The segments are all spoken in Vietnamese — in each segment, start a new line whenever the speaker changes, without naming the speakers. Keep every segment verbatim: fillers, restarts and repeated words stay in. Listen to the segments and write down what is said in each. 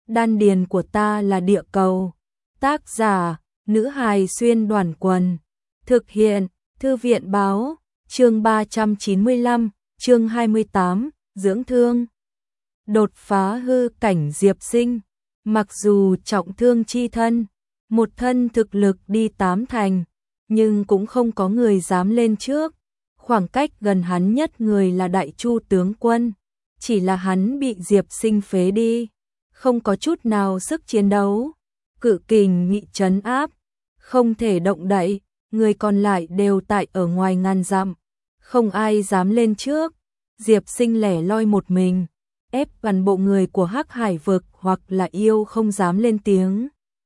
Đan điền của ta là địa cầu. Tác giả, nữ hài xuyên đoàn quần. Thực hiện, thư viện báo, chương ba trăm chín mươi lăm, chương hai mươi tám, dưỡng thương. Đột phá hư cảnh Diệp Sinh, mặc dù trọng thương chi thân, một thân thực lực đi tám thành, nhưng cũng không có người dám lên trước. Khoảng cách gần hắn nhất người là Đại Chu tướng quân, chỉ là hắn bị Diệp Sinh phế đi, không có chút nào sức chiến đấu. Cự kình nghị trấn áp, không thể động đậy, người còn lại đều tại ở ngoài ngàn dặm, không ai dám lên trước. Diệp Sinh lẻ loi một mình, ép toàn bộ người của Hắc Hải vực hoặc là yêu không dám lên tiếng.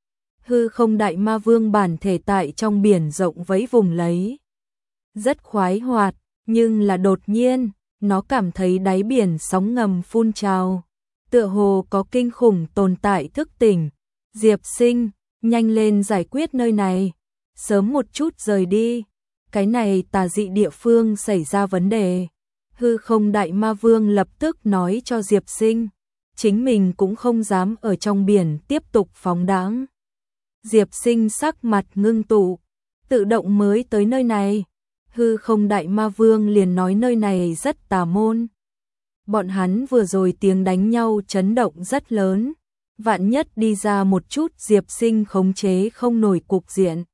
Hư không đại ma vương bản thể tại trong biển rộng vẫy vùng lấy. Rất khoái hoạt, nhưng là đột nhiên, nó cảm thấy đáy biển sóng ngầm phun trào. Tựa hồ có kinh khủng tồn tại thức tỉnh. Diệp Sinh, nhanh lên giải quyết nơi này, sớm một chút rời đi. Cái này tà dị địa phương xảy ra vấn đề. Hư không đại ma vương lập tức nói cho Diệp Sinh, chính mình cũng không dám ở trong biển tiếp tục phóng đãng. Diệp Sinh sắc mặt ngưng tụ, tự động mới tới nơi này. Hư không đại ma vương liền nói nơi này rất tà môn. Bọn hắn vừa rồi tiếng đánh nhau chấn động rất lớn, vạn nhất đi ra một chút Diệp Sinh khống chế không nổi cục diện.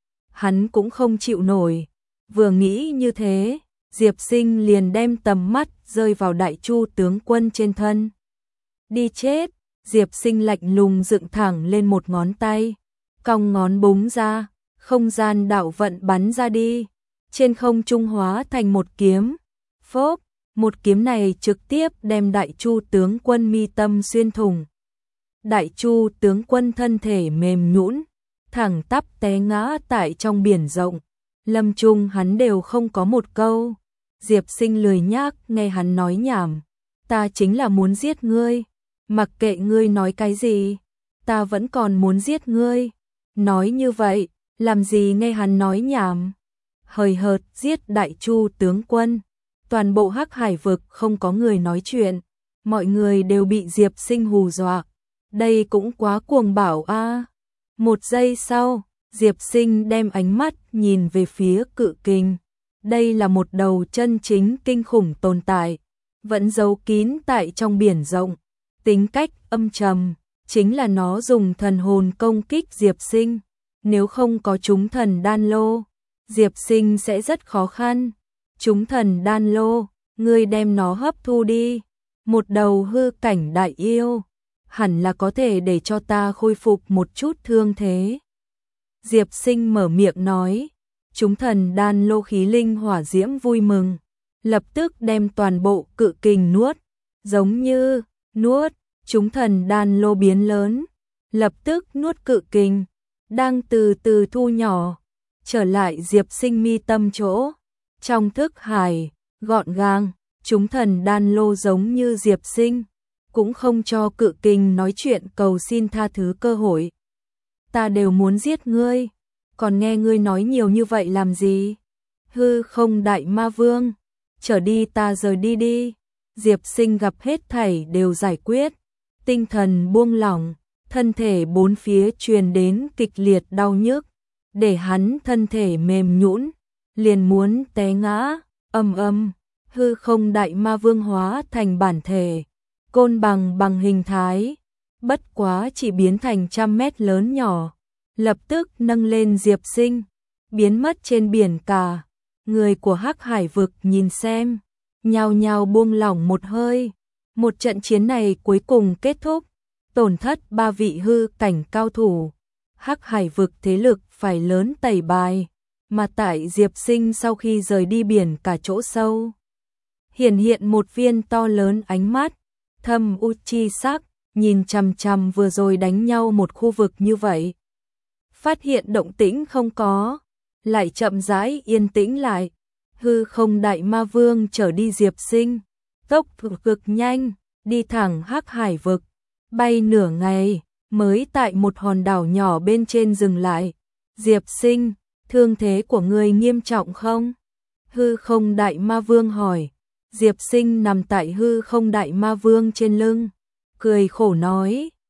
Hắn cũng không chịu nổi. Vừa nghĩ như thế, Diệp Sinh liền đem tầm mắt rơi vào Đại Chu tướng quân trên thân. Đi chết, Diệp Sinh lạnh lùng dựng thẳng lên một ngón tay, cong ngón búng ra, không gian đạo vận bắn ra đi, trên không trung hóa thành một kiếm. Phốp, một kiếm này trực tiếp đem Đại Chu tướng quân mi tâm xuyên thủng. Đại Chu tướng quân thân thể mềm nhũn, thẳng tắp té ngã tại trong biển rộng. Lâm chung hắn đều không có một câu. Diệp Sinh lười nhác nghe hắn nói nhảm. Ta chính là muốn giết ngươi, mặc kệ ngươi nói cái gì, ta vẫn còn muốn giết ngươi. Nói như vậy, làm gì nghe hắn nói nhảm. Hời hợt giết Đại Chu tướng quân. Toàn bộ Hắc Hải vực không có người nói chuyện, mọi người đều bị Diệp Sinh hù dọa. Đây cũng quá cuồng bạo a. À. Một giây sau, Diệp Sinh đem ánh mắt nhìn về phía cự kình. Đây là một đầu chân chính kinh khủng tồn tại, vẫn giấu kín tại trong biển rộng. Tính cách âm trầm, chính là nó dùng thần hồn công kích Diệp Sinh. Nếu không có chúng thần đan lô, Diệp Sinh sẽ rất khó khăn. Chúng thần đan lô, ngươi đem nó hấp thu đi. Một đầu hư cảnh đại yêu, hẳn là có thể để cho ta khôi phục một chút thương thế. Diệp Sinh mở miệng nói. Chúng thần đan lô khí linh hỏa diễm vui mừng, lập tức đem toàn bộ cự kình nuốt. Giống như nuốt, chúng thần đan lô biến lớn, lập tức nuốt cự kình, đang từ từ thu nhỏ, trở lại Diệp Sinh mi tâm chỗ. Trong thức hải, gọn gàng, chúng thần đan lô giống như Diệp Sinh, cũng không cho cự kình nói chuyện cầu xin tha thứ cơ hội. Ta đều muốn giết ngươi, còn nghe ngươi nói nhiều như vậy làm gì? Hư không đại ma vương, trở đi, ta rời đi đi. Diệp Sinh gặp hết thảy đều giải quyết, tinh thần buông lỏng, thân thể bốn phía truyền đến kịch liệt đau nhức, để hắn thân thể mềm nhũn, liền muốn té ngã. Âm âm, hư không đại ma vương hóa thành bản thể, côn bằng bằng hình thái, bất quá chỉ biến thành trăm mét lớn nhỏ, lập tức nâng lên Diệp Sinh, biến mất trên biển cả. Người của Hắc Hải vực nhìn xem, nhao nhao buông lỏng một hơi. Một trận chiến này cuối cùng kết thúc, tổn thất ba vị hư cảnh cao thủ. Hắc Hải vực thế lực phải lớn tẩy bài, mà tại Diệp Sinh sau khi rời đi biển cả chỗ sâu, hiển hiện một viên to lớn ánh mắt, thâm u chi sắc, nhìn chằm chằm vừa rồi đánh nhau một khu vực như vậy. Phát hiện động tĩnh không có, lại chậm rãi yên tĩnh lại. Hư không đại ma vương trở đi Diệp Sinh, tốc độ cực nhanh, đi thẳng Hắc Hải vực, bay nửa ngày, mới tại một hòn đảo nhỏ bên trên dừng lại. Diệp Sinh, thương thế của ngươi nghiêm trọng không? Hư không đại ma vương hỏi. Diệp Sinh nằm tại hư không đại ma vương trên lưng, cười khổ nói,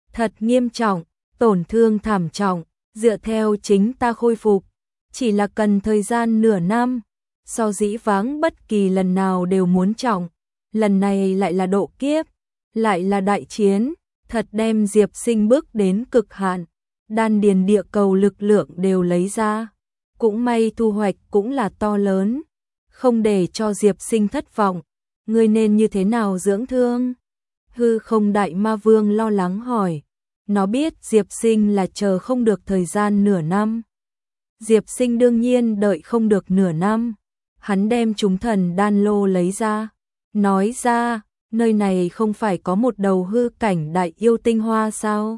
thật nghiêm trọng, tổn thương thảm trọng, dựa theo chính ta khôi phục, chỉ là cần thời gian nửa năm, so dĩ vãng bất kỳ lần nào đều muốn trọng, lần này lại là độ kiếp, lại là đại chiến, thật đem Diệp Sinh bước đến cực hạn, đan điền địa cầu lực lượng đều lấy ra, cũng may thu hoạch cũng là to lớn, không để cho Diệp Sinh thất vọng, ngươi nên như thế nào dưỡng thương? Hư Không Đại Ma Vương lo lắng hỏi, nó biết Diệp Sinh là chờ không được thời gian nửa năm. Diệp Sinh đương nhiên đợi không được nửa năm, hắn đem chúng thần đan lô lấy ra, nói ra, nơi này không phải có một đầu hư cảnh đại yêu tinh hoa sao?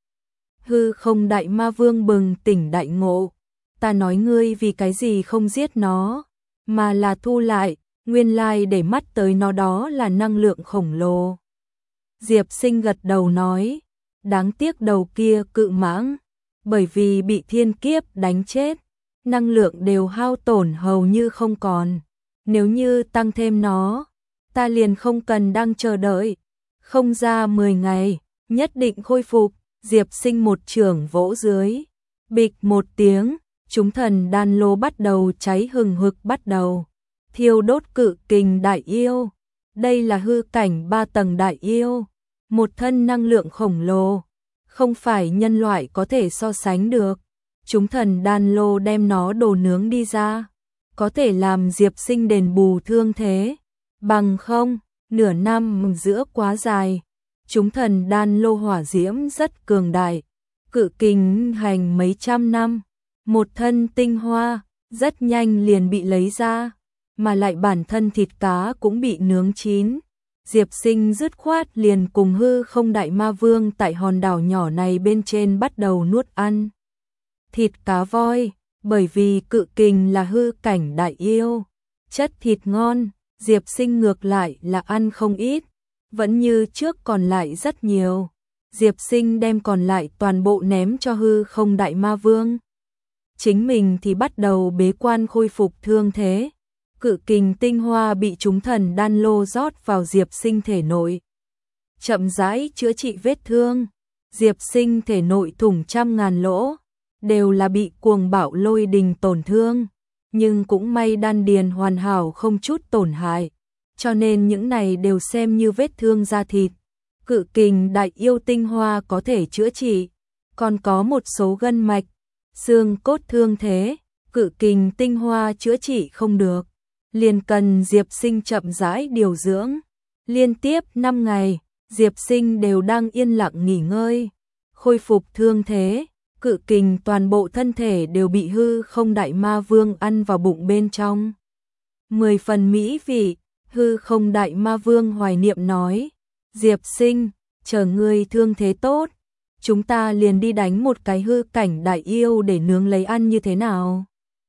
Hư Không Đại Ma Vương bừng tỉnh đại ngộ, ta nói ngươi vì cái gì không giết nó, mà là thu lại, nguyên lai để mắt tới nó đó là năng lượng khổng lồ. Diệp Sinh gật đầu nói, đáng tiếc đầu kia cự mãng, bởi vì bị thiên kiếp đánh chết, năng lượng đều hao tổn hầu như không còn, nếu như tăng thêm nó, ta liền không cần đang chờ đợi, không ra mười ngày, nhất định khôi phục. Diệp Sinh một chưởng vỗ dưới, bịch một tiếng, chúng thần đan lô bắt đầu cháy hừng hực bắt đầu, thiêu đốt cự kình đại yêu, đây là hư cảnh ba tầng đại yêu, một thân năng lượng khổng lồ, không phải nhân loại có thể so sánh được, chúng thần đan lô đem nó đồ nướng đi ra, có thể làm Diệp Sinh đền bù thương thế, bằng không, nửa năm giữa quá dài. Chúng thần đan lô hỏa diễm rất cường đại, cự kình hành mấy trăm năm, một thân tinh hoa, rất nhanh liền bị lấy ra, mà lại bản thân thịt cá cũng bị nướng chín. Diệp Sinh dứt khoát liền cùng Hư Không Đại Ma Vương tại hòn đảo nhỏ này bên trên bắt đầu nuốt ăn. Thịt cá voi, bởi vì cự kình là hư cảnh đại yêu, chất thịt ngon, Diệp Sinh ngược lại là ăn không ít. Vẫn như trước còn lại rất nhiều, Diệp Sinh đem còn lại toàn bộ ném cho Hư Không Đại Ma Vương. Chính mình thì bắt đầu bế quan khôi phục thương thế, cự kình tinh hoa bị chúng thần đan lô rót vào Diệp Sinh thể nội. Chậm rãi chữa trị vết thương, Diệp Sinh thể nội thủng trăm ngàn lỗ, đều là bị cuồng bạo lôi đình tổn thương, nhưng cũng may đan điền hoàn hảo không chút tổn hại. Cho nên những này đều xem như vết thương da thịt. Cự kình đại yêu tinh hoa có thể chữa trị, còn có một số gân mạch, xương cốt thương thế, cự kình tinh hoa chữa trị không được, liền cần Diệp Sinh chậm rãi điều dưỡng. Liên tiếp năm ngày, Diệp Sinh đều đang yên lặng nghỉ ngơi, khôi phục thương thế, cự kình toàn bộ thân thể đều bị Hư Không Đại Ma Vương ăn vào bụng bên trong. Mười phần mỹ vị. Hư Không Đại Ma Vương hoài niệm nói, Diệp Sinh, chờ ngươi thương thế tốt, chúng ta liền đi đánh một cái hư cảnh đại yêu để nướng lấy ăn như thế nào?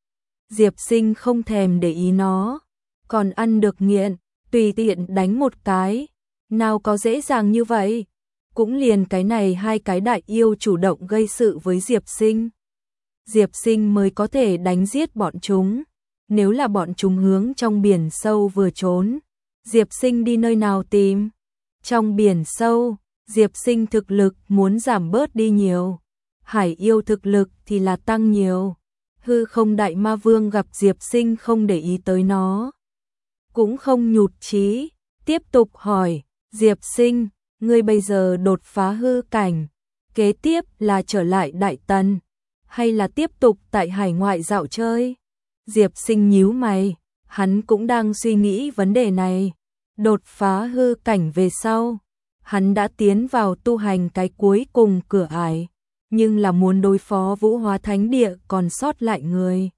Diệp Sinh không thèm để ý nó, còn ăn được nghiện, tùy tiện đánh một cái, nào có dễ dàng như vậy, cũng liền cái này hai cái đại yêu chủ động gây sự với Diệp Sinh. Diệp Sinh mới có thể đánh giết bọn chúng. Nếu là bọn chúng hướng trong biển sâu vừa trốn, Diệp Sinh đi nơi nào tìm? Trong biển sâu, Diệp Sinh thực lực muốn giảm bớt đi nhiều, hải yêu thực lực thì là tăng nhiều. Hư Không Đại Ma Vương gặp Diệp Sinh không để ý tới nó, cũng không nhụt chí, tiếp tục hỏi, Diệp Sinh, ngươi bây giờ đột phá hư cảnh, kế tiếp là trở lại Đại Tần, hay là tiếp tục tại hải ngoại dạo chơi? Diệp Sinh nhíu mày, hắn cũng đang suy nghĩ vấn đề này. Đột phá hư cảnh về sau, hắn đã tiến vào tu hành cái cuối cùng cửa ải, nhưng là muốn đối phó Vũ Hóa Thánh Địa còn sót lại người,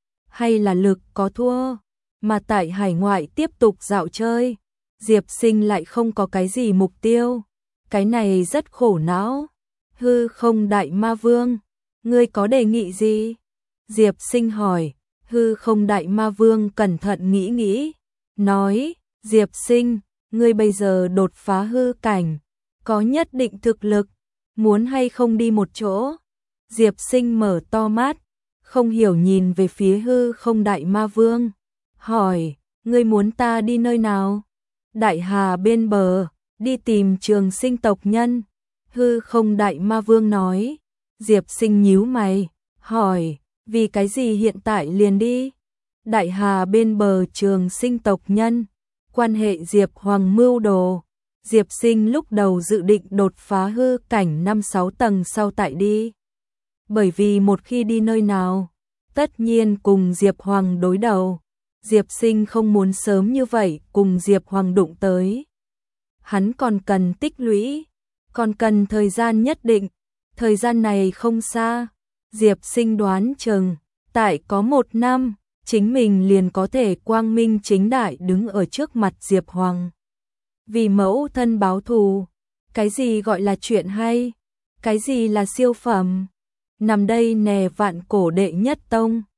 hay là lực có thua, mà tại hải ngoại tiếp tục dạo chơi, Diệp Sinh lại không có cái gì mục tiêu, cái này rất khổ não. Hư Không Đại Ma Vương, ngươi có đề nghị gì? Diệp Sinh hỏi. Hư Không Đại Ma Vương cẩn thận nghĩ nghĩ, nói, Diệp Sinh, ngươi bây giờ đột phá hư cảnh, có nhất định thực lực, muốn hay không đi một chỗ? Diệp Sinh mở to mắt, không hiểu nhìn về phía Hư Không Đại Ma Vương, hỏi, ngươi muốn ta đi nơi nào? Đại Hà bên bờ, đi tìm Trường Sinh tộc nhân. Hư không đại ma vương nói. Diệp Sinh nhíu mày, hỏi, vì cái gì hiện tại liền đi? Đại Hà bên bờ Trường Sinh tộc nhân, quan hệ Diệp Hoàng mưu đồ. Diệp Sinh lúc đầu dự định đột phá hư cảnh năm sáu tầng sau tại đi. Bởi vì một khi đi nơi nào, tất nhiên cùng Diệp Hoàng đối đầu. Diệp Sinh không muốn sớm như vậy cùng Diệp Hoàng đụng tới. Hắn còn cần tích lũy, còn cần thời gian nhất định. Thời gian này không xa. Diệp Sinh đoán chừng, tại có một năm, chính mình liền có thể quang minh chính đại đứng ở trước mặt Diệp Hoàng. Vì mẫu thân báo thù, cái gì gọi là chuyện hay, cái gì là siêu phẩm. Nằm đây nè vạn cổ đệ nhất tông,